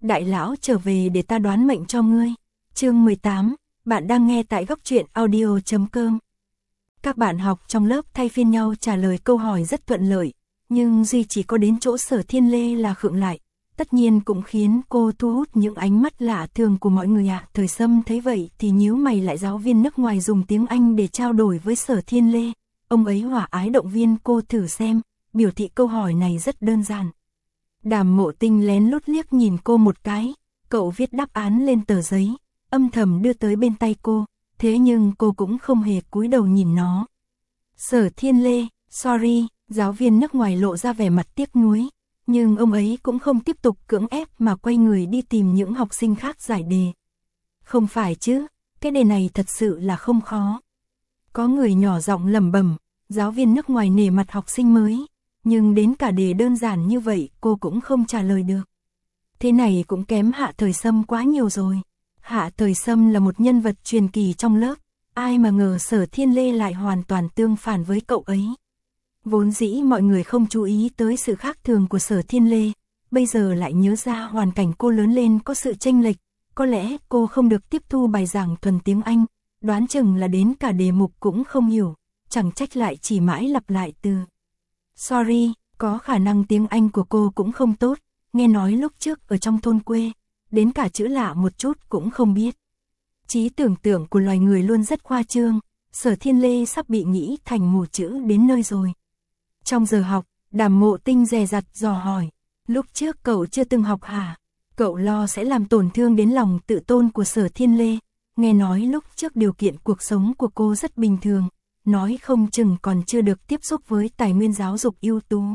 đại lão trở về để ta đoán mệnh cho ngươi. Chương 18, bạn đang nghe tại góc truyện audio.com. Các bạn học trong lớp thay phiên nhau trả lời câu hỏi rất thuận lợi, nhưng duy chỉ có đến chỗ Sở Thiên Lê là khựng lại. Tất nhiên cũng khiến cô thu hút những ánh mắt lạ thường của mọi người ạ. Thời Sâm thấy vậy thì nhíu mày lại. Giáo viên nước ngoài dùng tiếng Anh để trao đổi với Sở Thiên Lê. Ông ấy hòa ái động viên cô thử xem, biểu thị câu hỏi này rất đơn giản. Đàm Mộ Tinh lén lút liếc nhìn cô một cái, cậu viết đáp án lên tờ giấy, âm thầm đưa tới bên tay cô, thế nhưng cô cũng không hề cúi đầu nhìn nó. Sở Thiên Lê, sorry, giáo viên nước ngoài lộ ra vẻ mặt tiếc nuối, nhưng ông ấy cũng không tiếp tục cưỡng ép mà quay người đi tìm những học sinh khác giải đề. Không phải chứ, cái đề này thật sự là không khó. Có người nhỏ giọng lẩm bẩm, giáo viên nước ngoài nể mặt học sinh mới, nhưng đến cả đề đơn giản như vậy cô cũng không trả lời được. Thế này cũng kém Hạ Thời Sâm quá nhiều rồi. Hạ Thời Sâm là một nhân vật truyền kỳ trong lớp, ai mà ngờ Sở Thiên Lê lại hoàn toàn tương phản với cậu ấy. Vốn dĩ mọi người không chú ý tới sự khác thường của Sở Thiên Lê, bây giờ lại nhớ ra hoàn cảnh cô lớn lên có sự chênh lệch, có lẽ cô không được tiếp thu bài giảng thuần tiếng Anh, đoán chừng là đến cả đề mục cũng không hiểu, chẳng trách lại chỉ mãi lặp lại từ. Sorry, có khả năng tiếng Anh của cô cũng không tốt, nghe nói lúc trước ở trong thôn quê, đến cả chữ lạ một chút cũng không biết. Trí tưởng tượng của loài người luôn rất khoa trương, Sở Thiên Lê sắp bị nghĩ thành mù chữ đến nơi rồi. Trong giờ học, Đàm Mộ Tinh dè dặt dò hỏi, lúc trước cậu chưa từng học hả? Cậu lo sẽ làm tổn thương đến lòng tự tôn của Sở Thiên Lê, nghe nói lúc trước điều kiện cuộc sống của cô rất bình thường, nói không chừng còn chưa được tiếp xúc với tài nguyên giáo dục ưu tú.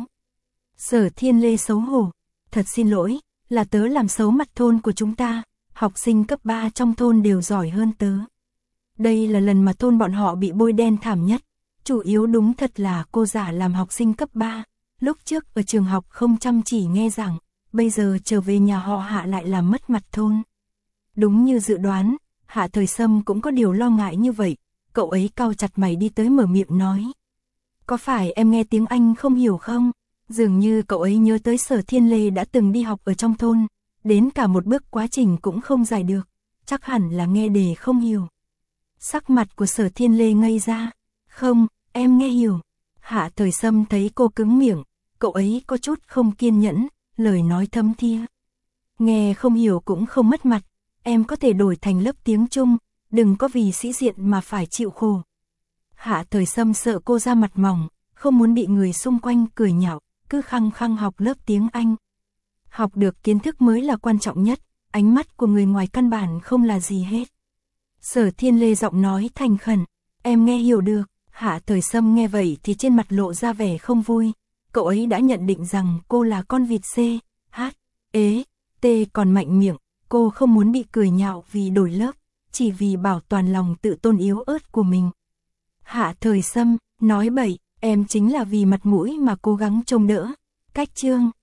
Sở Thiên Lê xấu hổ, thật xin lỗi, là tớ làm xấu mặt thôn của chúng ta, học sinh cấp 3 trong thôn đều giỏi hơn tớ. Đây là lần mà thôn bọn họ bị bôi đen thảm nhất, chủ yếu đúng thật là cô giả làm học sinh cấp 3, lúc trước ở trường học không chăm chỉ nghe giảng, bây giờ trở về nhà họ Hạ lại làm mất mặt thôn. Đúng như dự đoán, Hạ Thời Sâm cũng có điều lo ngại như vậy, cậu ấy cau chặt mày đi tới mở miệng nói. Có phải em nghe tiếng Anh không hiểu không? Dường như cậu ấy nhớ tới Sở Thiên Lê đã từng đi học ở trong thôn, đến cả một bước quá trình cũng không giải được, chắc hẳn là nghe đề không hiểu. Sắc mặt của Sở Thiên Lê ngây ra, không, em nghe hiểu. Hạ Thời Sâm thấy cô cứng miệng, cậu ấy có chút không kiên nhẫn, lời nói thâm thia. Nghe không hiểu cũng không mất mặt, em có thể đổi thành lớp tiếng Trung, đừng có vì sĩ diện mà phải chịu khổ. Hạ Thời Sâm sợ cô ra mặt mỏng, không muốn bị người xung quanh cười nhạo, cứ khăng khăng học lớp tiếng Anh. Học được kiến thức mới là quan trọng nhất, ánh mắt của người ngoài căn bản không là gì hết. Sở Thiên Lê giọng nói thành khẩn, em nghe hiểu được. Hạ Thời Sâm nghe vậy thì trên mặt lộ ra vẻ không vui, cậu ấy đã nhận định rằng cô là con vịt C, H, ế, T còn mạnh miệng, cô không muốn bị cười nhạo vì đổi lớp, chỉ vì bảo toàn lòng tự tôn yếu ớt của mình. Hạ Thời Sâm, nói bậy, em chính là vì mặt mũi mà cố gắng trông đỡ. Cách chương